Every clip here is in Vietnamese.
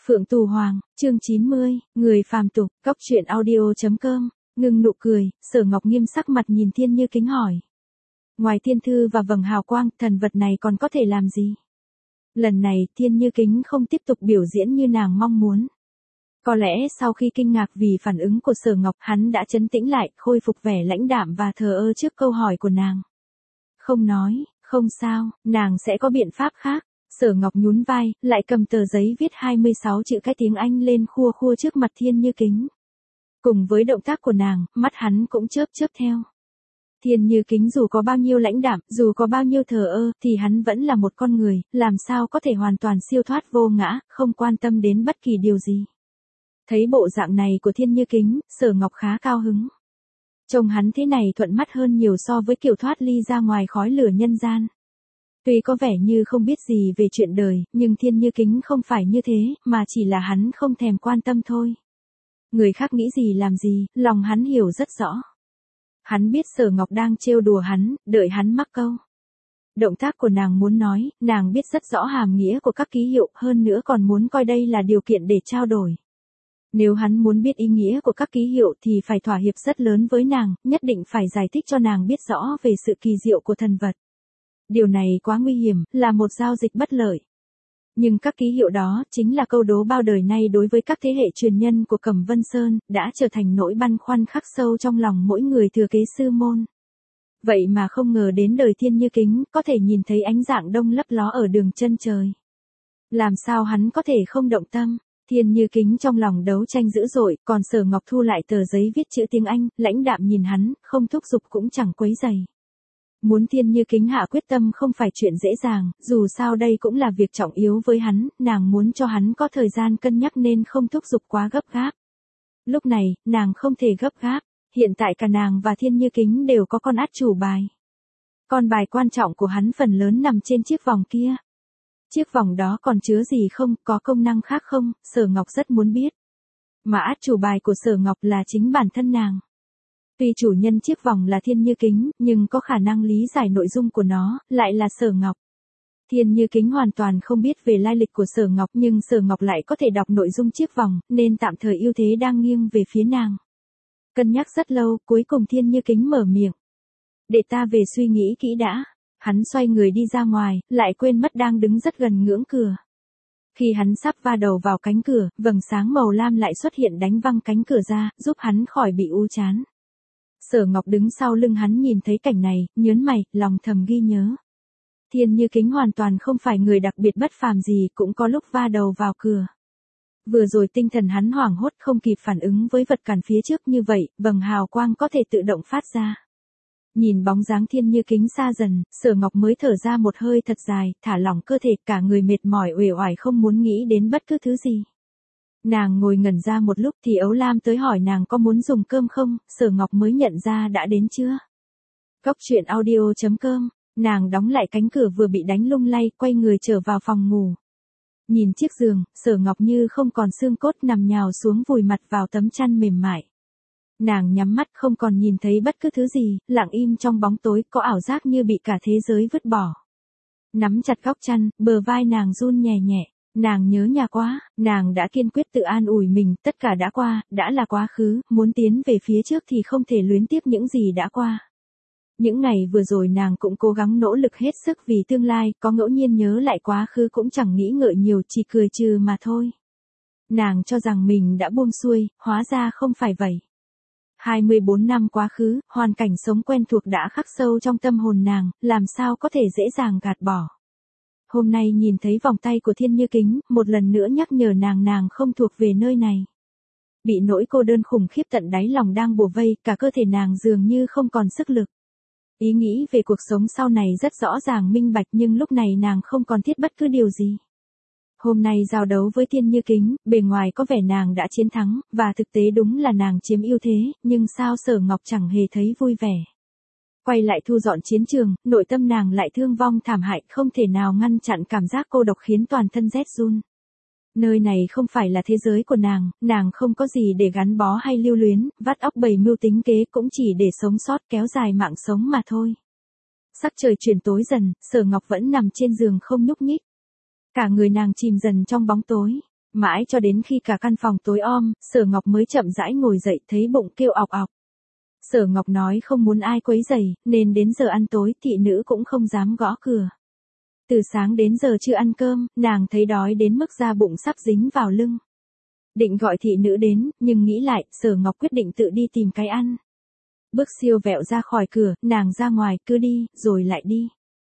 Phượng Tù Hoàng, chương 90, người phàm tục, Cóc truyện audio.com, ngừng nụ cười, Sở Ngọc nghiêm sắc mặt nhìn Thiên Như Kính hỏi. Ngoài thiên thư và vầng hào quang, thần vật này còn có thể làm gì? Lần này, Thiên Như Kính không tiếp tục biểu diễn như nàng mong muốn. Có lẽ sau khi kinh ngạc vì phản ứng của Sở Ngọc, hắn đã trấn tĩnh lại, khôi phục vẻ lãnh đạm và thờ ơ trước câu hỏi của nàng. Không nói, không sao, nàng sẽ có biện pháp khác. Sở Ngọc nhún vai, lại cầm tờ giấy viết 26 chữ cái tiếng Anh lên khua khua trước mặt Thiên Như Kính. Cùng với động tác của nàng, mắt hắn cũng chớp chớp theo. Thiên Như Kính dù có bao nhiêu lãnh đạm, dù có bao nhiêu thờ ơ, thì hắn vẫn là một con người, làm sao có thể hoàn toàn siêu thoát vô ngã, không quan tâm đến bất kỳ điều gì. Thấy bộ dạng này của Thiên Như Kính, Sở Ngọc khá cao hứng. Trông hắn thế này thuận mắt hơn nhiều so với kiểu thoát ly ra ngoài khói lửa nhân gian. Tuy có vẻ như không biết gì về chuyện đời, nhưng Thiên Như Kính không phải như thế, mà chỉ là hắn không thèm quan tâm thôi. Người khác nghĩ gì làm gì, lòng hắn hiểu rất rõ. Hắn biết Sở Ngọc đang trêu đùa hắn, đợi hắn mắc câu. Động tác của nàng muốn nói, nàng biết rất rõ hàm nghĩa của các ký hiệu, hơn nữa còn muốn coi đây là điều kiện để trao đổi. Nếu hắn muốn biết ý nghĩa của các ký hiệu thì phải thỏa hiệp rất lớn với nàng, nhất định phải giải thích cho nàng biết rõ về sự kỳ diệu của thần vật. Điều này quá nguy hiểm, là một giao dịch bất lợi. Nhưng các ký hiệu đó chính là câu đố bao đời nay đối với các thế hệ truyền nhân của Cẩm Vân Sơn, đã trở thành nỗi băn khoăn khắc sâu trong lòng mỗi người thừa kế sư môn. Vậy mà không ngờ đến đời Thiên Như Kính, có thể nhìn thấy ánh dạng đông lấp ló ở đường chân trời. Làm sao hắn có thể không động tâm? Thiên Như Kính trong lòng đấu tranh dữ dội, còn Sở Ngọc thu lại tờ giấy viết chữ tiếng Anh, lãnh đạm nhìn hắn, không thúc giục cũng chẳng quấy rầy. Muốn Thiên Như Kính hạ quyết tâm không phải chuyện dễ dàng, dù sao đây cũng là việc trọng yếu với hắn, nàng muốn cho hắn có thời gian cân nhắc nên không thúc giục quá gấp gáp. Lúc này, nàng không thể gấp gáp, hiện tại cả nàng và Thiên Như Kính đều có con át chủ bài. Con bài quan trọng của hắn phần lớn nằm trên chiếc vòng kia. Chiếc vòng đó còn chứa gì không, có công năng khác không, Sở Ngọc rất muốn biết. Mà át chủ bài của Sở Ngọc là chính bản thân nàng. Tuy chủ nhân chiếc vòng là Thiên Như Kính, nhưng có khả năng lý giải nội dung của nó, lại là Sở Ngọc. Thiên Như Kính hoàn toàn không biết về lai lịch của Sở Ngọc, nhưng Sở Ngọc lại có thể đọc nội dung chiếc vòng, nên tạm thời ưu thế đang nghiêng về phía nàng. Cân nhắc rất lâu, cuối cùng Thiên Như Kính mở miệng. Để ta về suy nghĩ kỹ đã. Hắn xoay người đi ra ngoài, lại quên mất đang đứng rất gần ngưỡng cửa. Khi hắn sắp va đầu vào cánh cửa, vầng sáng màu lam lại xuất hiện đánh văng cánh cửa ra, giúp hắn khỏi bị u chán. Sở Ngọc đứng sau lưng hắn nhìn thấy cảnh này, nhớn mày, lòng thầm ghi nhớ. Thiên Như Kính hoàn toàn không phải người đặc biệt bất phàm gì, cũng có lúc va đầu vào cửa. Vừa rồi tinh thần hắn hoảng hốt không kịp phản ứng với vật cản phía trước như vậy, vầng hào quang có thể tự động phát ra. Nhìn bóng dáng Thiên Như Kính xa dần, Sở Ngọc mới thở ra một hơi thật dài, thả lỏng cơ thể, cả người mệt mỏi uể oải không muốn nghĩ đến bất cứ thứ gì. Nàng ngồi ngẩn ra một lúc thì Ấu Lam tới hỏi nàng có muốn dùng cơm không, Sở Ngọc mới nhận ra đã đến chưa. Cóc truyện audio.com, nàng đóng lại cánh cửa vừa bị đánh lung lay, quay người trở vào phòng ngủ. Nhìn chiếc giường, Sở Ngọc như không còn xương cốt nằm nhào xuống vùi mặt vào tấm chăn mềm mại. Nàng nhắm mắt không còn nhìn thấy bất cứ thứ gì, lặng im trong bóng tối, có ảo giác như bị cả thế giới vứt bỏ. Nắm chặt góc chăn, bờ vai nàng run nhẹ nhẹ, nàng nhớ nhà quá, nàng đã kiên quyết tự an ủi mình, tất cả đã qua, đã là quá khứ, muốn tiến về phía trước thì không thể luyến tiếc những gì đã qua. Những ngày vừa rồi nàng cũng cố gắng nỗ lực hết sức vì tương lai, có ngẫu nhiên nhớ lại quá khứ cũng chẳng nghĩ ngợi nhiều, chỉ cười trừ mà thôi. Nàng cho rằng mình đã buông xuôi, hóa ra không phải vậy. 24 năm quá khứ, hoàn cảnh sống quen thuộc đã khắc sâu trong tâm hồn nàng, làm sao có thể dễ dàng gạt bỏ. Hôm nay nhìn thấy vòng tay của Thiên Như Kính, một lần nữa nhắc nhở nàng không thuộc về nơi này. Bị nỗi cô đơn khủng khiếp tận đáy lòng đang bủa vây, cả cơ thể nàng dường như không còn sức lực. Ý nghĩ về cuộc sống sau này rất rõ ràng minh bạch, nhưng lúc này nàng không còn thiết bất cứ điều gì. Hôm nay giao đấu với Thiên Như Kính, bề ngoài có vẻ nàng đã chiến thắng, và thực tế đúng là nàng chiếm ưu thế, nhưng sao Sở Ngọc chẳng hề thấy vui vẻ. Quay lại thu dọn chiến trường, nội tâm nàng lại thương vong thảm hại, không thể nào ngăn chặn cảm giác cô độc khiến toàn thân rét run. Nơi này không phải là thế giới của nàng không có gì để gắn bó hay lưu luyến, vắt óc bày mưu tính kế cũng chỉ để sống sót kéo dài mạng sống mà thôi. Sắc trời chuyển tối dần, Sở Ngọc vẫn nằm trên giường không nhúc nhích. Cả người nàng chìm dần trong bóng tối. Mãi cho đến khi cả căn phòng tối om, Sở Ngọc mới chậm rãi ngồi dậy thấy bụng kêu ọc ọc. Sở Ngọc nói không muốn ai quấy rầy, nên đến giờ ăn tối thị nữ cũng không dám gõ cửa. Từ sáng đến giờ chưa ăn cơm, nàng thấy đói đến mức da bụng sắp dính vào lưng. Định gọi thị nữ đến, nhưng nghĩ lại, Sở Ngọc quyết định tự đi tìm cái ăn. Bước siêu vẹo ra khỏi cửa, nàng ra ngoài, cứ đi, rồi lại đi.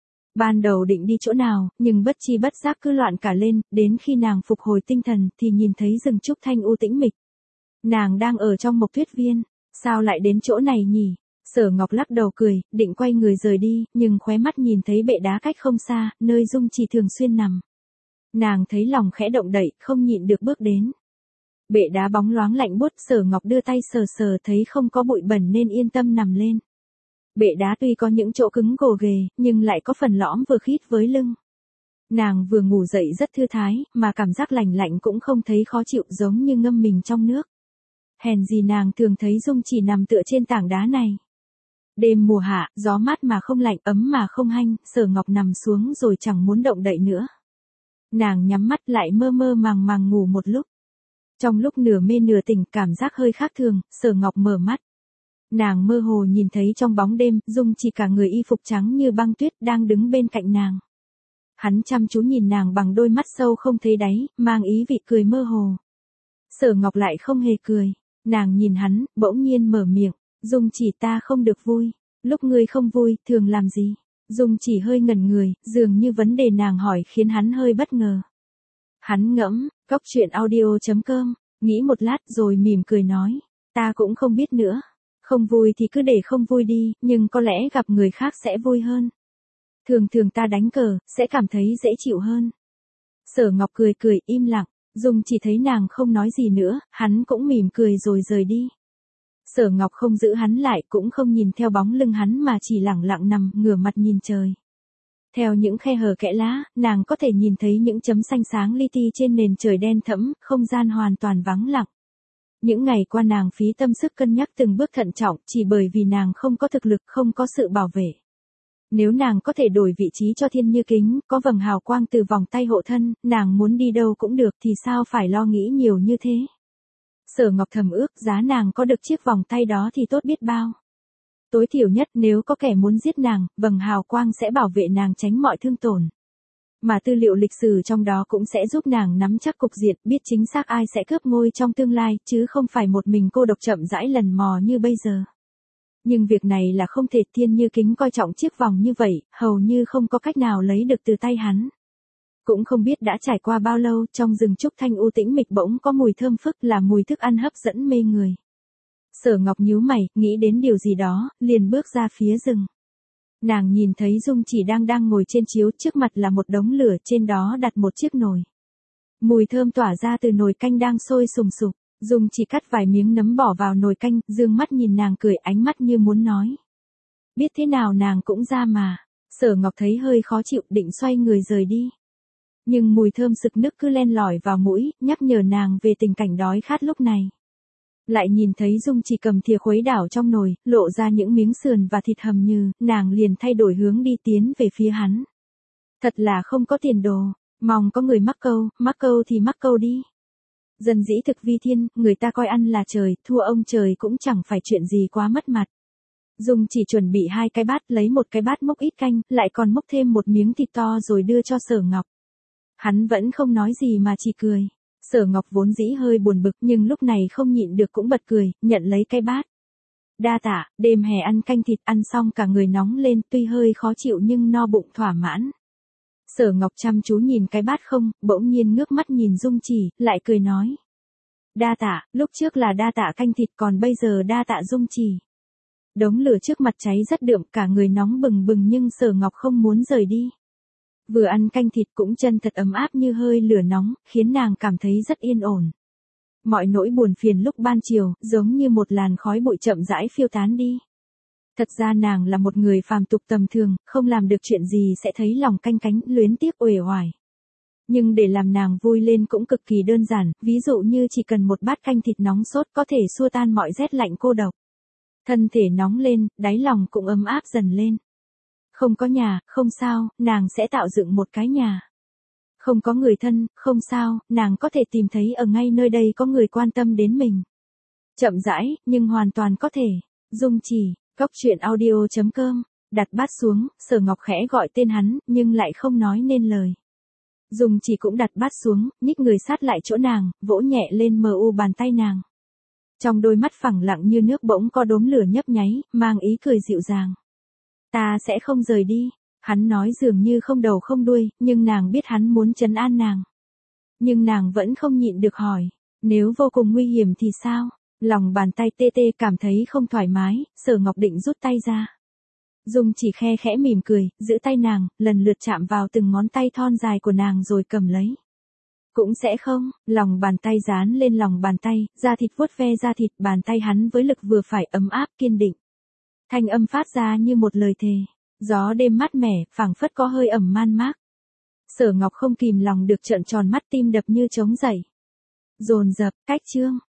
Ban đầu định đi chỗ nào, nhưng bất chi bất giác cứ loạn cả lên, đến khi nàng phục hồi tinh thần thì nhìn thấy rừng trúc thanh u tĩnh mịch. Nàng đang ở trong Mộc Tuyết Viên, sao lại đến chỗ này nhỉ? Sở Ngọc lắc đầu cười, định quay người rời đi, nhưng khóe mắt nhìn thấy bệ đá cách không xa, nơi Dung Chỉ thường xuyên nằm. Nàng thấy lòng khẽ động đậy, không nhịn được bước đến. Bệ đá bóng loáng lạnh buốt, Sở Ngọc đưa tay sờ sờ thấy không có bụi bẩn nên yên tâm nằm lên. Bệ đá tuy có những chỗ cứng gồ ghề, nhưng lại có phần lõm vừa khít với lưng. Nàng vừa ngủ dậy rất thư thái, mà cảm giác lành lạnh cũng không thấy khó chịu giống như ngâm mình trong nước. Hèn gì nàng thường thấy Dung Chỉ nằm tựa trên tảng đá này. Đêm mùa hạ, gió mát mà không lạnh, ấm mà không hanh, Sở Ngọc nằm xuống rồi chẳng muốn động đậy nữa. Nàng nhắm mắt lại mơ mơ màng màng ngủ một lúc. Trong lúc nửa mê nửa tỉnh cảm giác hơi khác thường, Sở Ngọc mở mắt. Nàng mơ hồ nhìn thấy trong bóng đêm, Dung Chỉ cả người y phục trắng như băng tuyết đang đứng bên cạnh nàng. Hắn chăm chú nhìn nàng bằng đôi mắt sâu không thấy đáy, mang ý vị cười mơ hồ. Sở Ngọc lại không hề cười, nàng nhìn hắn, bỗng nhiên mở miệng, Dung Chỉ ta không được vui, lúc ngươi không vui, thường làm gì? Dung Chỉ hơi ngẩn người, dường như vấn đề nàng hỏi khiến hắn hơi bất ngờ. Hắn ngẫm, coctruyện.audio.com, nghĩ một lát rồi mỉm cười nói, ta cũng không biết nữa. Không vui thì cứ để không vui đi, nhưng có lẽ gặp người khác sẽ vui hơn. Thường thường ta đánh cờ, sẽ cảm thấy dễ chịu hơn. Sở Ngọc cười cười, im lặng, Dung Chỉ thấy nàng không nói gì nữa, hắn cũng mỉm cười rồi rời đi. Sở Ngọc không giữ hắn lại, cũng không nhìn theo bóng lưng hắn mà chỉ lẳng lặng nằm, ngửa mặt nhìn trời. Theo những khe hở kẽ lá, nàng có thể nhìn thấy những chấm xanh sáng li ti trên nền trời đen thẫm, không gian hoàn toàn vắng lặng. Những ngày qua nàng phí tâm sức cân nhắc từng bước thận trọng, chỉ bởi vì nàng không có thực lực, không có sự bảo vệ. Nếu nàng có thể đổi vị trí cho Thiên Như Kính, có vầng hào quang từ vòng tay hộ thân, nàng muốn đi đâu cũng được thì sao phải lo nghĩ nhiều như thế. Sở Ngọc thầm ước giá nàng có được chiếc vòng tay đó thì tốt biết bao. Tối thiểu nhất nếu có kẻ muốn giết nàng, vầng hào quang sẽ bảo vệ nàng tránh mọi thương tổn. Mà tư liệu lịch sử trong đó cũng sẽ giúp nàng nắm chắc cục diện, biết chính xác ai sẽ cướp ngôi trong tương lai, chứ không phải một mình cô độc chậm rãi lần mò như bây giờ. Nhưng việc này là không thể, Thiên Như Kính coi trọng chiếc vòng như vậy, hầu như không có cách nào lấy được từ tay hắn. Cũng không biết đã trải qua bao lâu, trong rừng trúc thanh u tĩnh mịch bỗng có mùi thơm phức, là mùi thức ăn hấp dẫn mê người. Sở Ngọc nhíu mày, nghĩ đến điều gì đó, liền bước ra phía rừng. Nàng nhìn thấy Dung Chỉ đang ngồi trên chiếu, trước mặt là một đống lửa, trên đó đặt một chiếc nồi. Mùi thơm tỏa ra từ nồi canh đang sôi sùng sục. Dung Chỉ cắt vài miếng nấm bỏ vào nồi canh, dương mắt nhìn nàng cười, ánh mắt như muốn nói. Biết thế nào nàng cũng ra mà. Sở Ngọc thấy hơi khó chịu, định xoay người rời đi. Nhưng mùi thơm sực nức cứ len lỏi vào mũi, nhắc nhở nàng về tình cảnh đói khát lúc này. Lại nhìn thấy Dung Chỉ cầm thìa khuấy đảo trong nồi, lộ ra những miếng sườn và thịt hầm nhừ, nàng liền thay đổi hướng đi tiến về phía hắn. Thật là không có tiền đồ, mong có người mắc câu thì mắc câu đi. Dân dĩ thực vi thiên, người ta coi ăn là trời, thua ông trời cũng chẳng phải chuyện gì quá mất mặt. Dung Chỉ chuẩn bị 2 cái bát, lấy một cái bát múc ít canh, lại còn múc thêm một miếng thịt to rồi đưa cho Sở Ngọc. Hắn vẫn không nói gì mà chỉ cười. Sở Ngọc vốn dĩ hơi buồn bực nhưng lúc này không nhịn được cũng bật cười, nhận lấy cái bát. Đa tạ, đêm hè ăn canh thịt, ăn xong cả người nóng lên, tuy hơi khó chịu nhưng no bụng thỏa mãn. Sở Ngọc chăm chú nhìn cái bát không, bỗng nhiên ngước mắt nhìn Dung Chỉ, lại cười nói. Đa tạ, lúc trước là đa tạ canh thịt, còn bây giờ đa tạ Dung Chỉ. Đống lửa trước mặt cháy rất đượm, cả người nóng bừng bừng nhưng Sở Ngọc không muốn rời đi. Vừa ăn canh thịt cũng chân thật ấm áp như hơi lửa nóng, khiến nàng cảm thấy rất yên ổn. Mọi nỗi buồn phiền lúc ban chiều, giống như một làn khói bụi chậm rãi phiêu tán đi. Thật ra nàng là một người phàm tục tầm thường, không làm được chuyện gì sẽ thấy lòng canh cánh, luyến tiếc uể oải. Nhưng để làm nàng vui lên cũng cực kỳ đơn giản, ví dụ như chỉ cần một bát canh thịt nóng sốt có thể xua tan mọi rét lạnh cô độc. Thân thể nóng lên, đáy lòng cũng ấm áp dần lên. Không có nhà, không sao, nàng sẽ tạo dựng một cái nhà. Không có người thân, không sao, nàng có thể tìm thấy ở ngay nơi đây có người quan tâm đến mình. Chậm rãi, nhưng hoàn toàn có thể. Dung Chỉ, Cóc Truyện Audio.com, đặt bát xuống, Sở Ngọc khẽ gọi tên hắn, nhưng lại không nói nên lời. Dung Chỉ cũng đặt bát xuống, nhích người sát lại chỗ nàng, vỗ nhẹ lên mờ u bàn tay nàng. Trong đôi mắt phẳng lặng như nước bỗng có đốm lửa nhấp nháy, mang ý cười dịu dàng. Ta sẽ không rời đi. Hắn nói dường như không đầu không đuôi, nhưng nàng biết hắn muốn trấn an nàng. Nhưng nàng vẫn không nhịn được hỏi, nếu vô cùng nguy hiểm thì sao? Lòng bàn tay tê tê cảm thấy không thoải mái, Sở Ngọc định rút tay ra. Dung Chỉ khe khẽ mỉm cười, giữ tay nàng, lần lượt chạm vào từng ngón tay thon dài của nàng rồi cầm lấy. Cũng sẽ không, lòng bàn tay dán lên lòng bàn tay, da thịt vuốt ve da thịt, bàn tay hắn với lực vừa phải ấm áp kiên định. Thanh âm phát ra như một lời thề. Gió đêm mát mẻ, phảng phất có hơi ẩm man mác. Sở Ngọc không kìm lòng được trợn tròn mắt, tim đập như trống dậy. Dồn dập, cách chương.